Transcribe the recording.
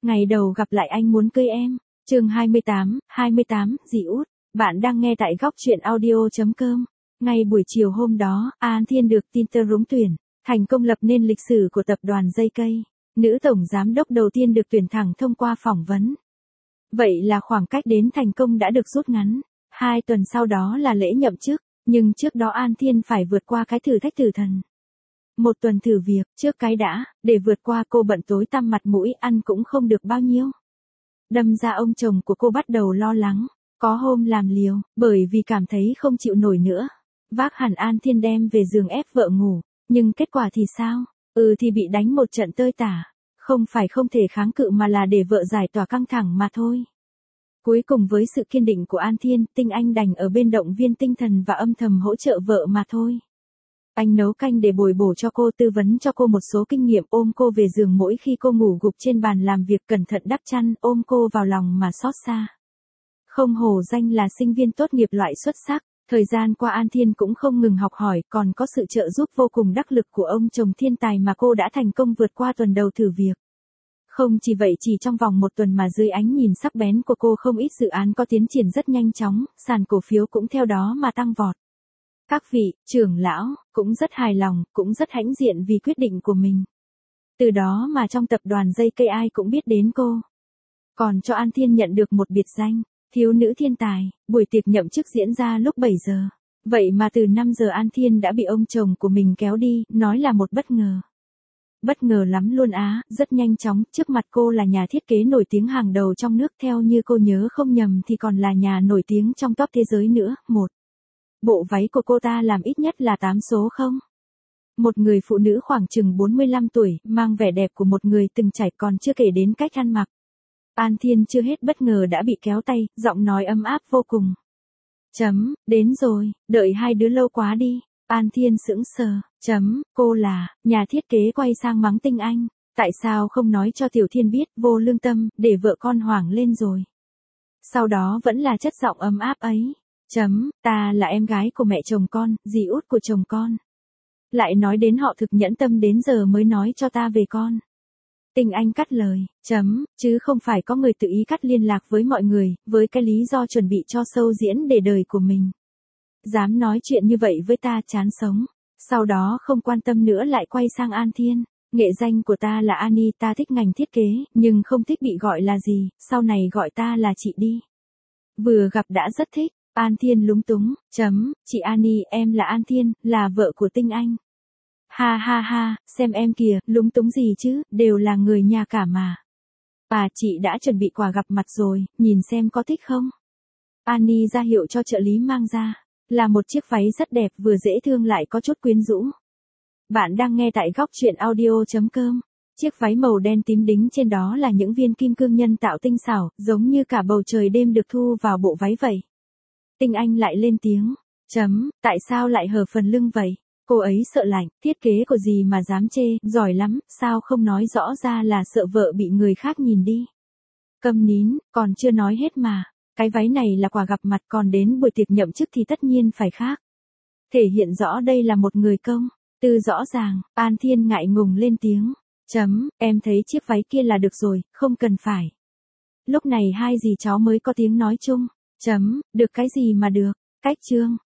Ngày đầu gặp lại anh muốn cưới em. Chương 28, dì út. Bạn đang nghe tại góc truyện audio.com. Ngay buổi chiều hôm đó, An Thiên được tin tơ trúng tuyển, thành công lập nên lịch sử của tập đoàn dây cây. Nữ tổng giám đốc đầu tiên được tuyển thẳng thông qua phỏng vấn. Vậy là khoảng cách đến thành công đã được rút ngắn. 2 tuần sau đó là lễ nhậm chức, nhưng trước đó An Thiên phải vượt qua cái thử thách tử thần. 1 tuần thử việc, trước cái đã, để vượt qua cô bận tối tăm mặt mũi ăn cũng không được bao nhiêu. Đâm ra ông chồng của cô bắt đầu lo lắng, có hôm làm liều, bởi vì cảm thấy không chịu nổi nữa. Vác hẳn An Thiên đem về giường ép vợ ngủ, nhưng kết quả thì sao? Thì bị đánh một trận tơi tả. Không phải không thể kháng cự mà là để vợ giải tỏa căng thẳng mà thôi. Cuối cùng với sự kiên định của An Thiên, Tinh Anh đành ở bên động viên tinh thần và âm thầm hỗ trợ vợ mà thôi. Anh nấu canh để bồi bổ cho cô, tư vấn cho cô một số kinh nghiệm, ôm cô về giường mỗi khi cô ngủ gục trên bàn làm việc, cẩn thận đắp chăn, ôm cô vào lòng mà xót xa. Không hổ danh là sinh viên tốt nghiệp loại xuất sắc, thời gian qua An Thiên cũng không ngừng học hỏi, còn có sự trợ giúp vô cùng đắc lực của ông chồng thiên tài mà cô đã thành công vượt qua tuần đầu thử việc. Không chỉ vậy, chỉ trong vòng 1 tuần mà dưới ánh nhìn sắc bén của cô, không ít dự án có tiến triển rất nhanh chóng, sàn cổ phiếu cũng theo đó mà tăng vọt. Các vị trưởng lão cũng rất hài lòng, cũng rất hãnh diện vì quyết định của mình. Từ đó mà trong tập đoàn dây cây ai cũng biết đến cô. Còn cho An Thiên nhận được một biệt danh, thiếu nữ thiên tài. Buổi tiệc nhậm chức diễn ra lúc 7 giờ. Vậy mà từ 5 giờ An Thiên đã bị ông chồng của mình kéo đi, nói là một bất ngờ. Bất ngờ lắm luôn á, rất nhanh chóng, trước mặt cô là nhà thiết kế nổi tiếng hàng đầu trong nước, theo như cô nhớ không nhầm thì còn là nhà nổi tiếng trong top thế giới nữa. Bộ váy của cô ta làm ít nhất là 8 số không? Một người phụ nữ khoảng chừng 45 tuổi, mang vẻ đẹp của một người từng trải, còn chưa kể đến cách ăn mặc. An Thiên chưa hết bất ngờ đã bị kéo tay, giọng nói ấm áp vô cùng. Đến rồi, đợi hai đứa lâu quá đi. An Thiên sững sờ. Cô là, nhà thiết kế quay sang mắng Tinh Anh. Tại sao không nói cho Tiểu Thiên biết, vô lương tâm, để vợ con hoảng lên rồi. Sau đó vẫn là chất giọng ấm áp ấy. Ta là em gái của mẹ chồng con, dì út của chồng con. Lại nói đến họ thực nhẫn tâm đến giờ mới nói cho ta về con. Tinh Anh cắt lời. Chứ không phải có người tự ý cắt liên lạc với mọi người, với cái lý do chuẩn bị cho show diễn để đời của mình. Dám nói chuyện như vậy với ta, chán sống. Sau đó không quan tâm nữa lại quay sang An Thiên. Nghệ danh của ta là Ani, ta thích ngành thiết kế, nhưng không thích bị gọi là gì, sau này gọi ta là chị đi. Vừa gặp đã rất thích. An Thiên lúng túng. Chị Ani, em là An Thiên, là vợ của Tinh Anh. Ha ha ha, xem em kìa, lúng túng gì chứ, đều là người nhà cả mà. Chị đã chuẩn bị quà gặp mặt rồi, nhìn xem có thích không? Ani ra hiệu cho trợ lý mang ra. Là một chiếc váy rất đẹp, vừa dễ thương lại có chút quyến rũ. Bạn đang nghe tại góc truyện audio.com. Chiếc váy màu đen tím đính trên đó là những viên kim cương nhân tạo tinh xảo, giống như cả bầu trời đêm được thu vào bộ váy vậy. Tinh Anh lại lên tiếng. Tại sao lại hở phần lưng vậy? Cô ấy sợ lạnh, thiết kế của gì mà dám chê, giỏi lắm, sao không nói rõ ra là sợ vợ bị người khác nhìn đi. Câm nín, còn chưa nói hết mà. Cái váy này là quà gặp mặt, còn đến buổi tiệc nhậm chức thì tất nhiên phải khác. Thể hiện rõ đây là một người công tư rõ ràng. An Thiên ngại ngùng lên tiếng. Em thấy chiếc váy kia là được rồi, không cần phải. Lúc này hai dì cháu mới có tiếng nói chung. Được cái gì mà được, cách trương.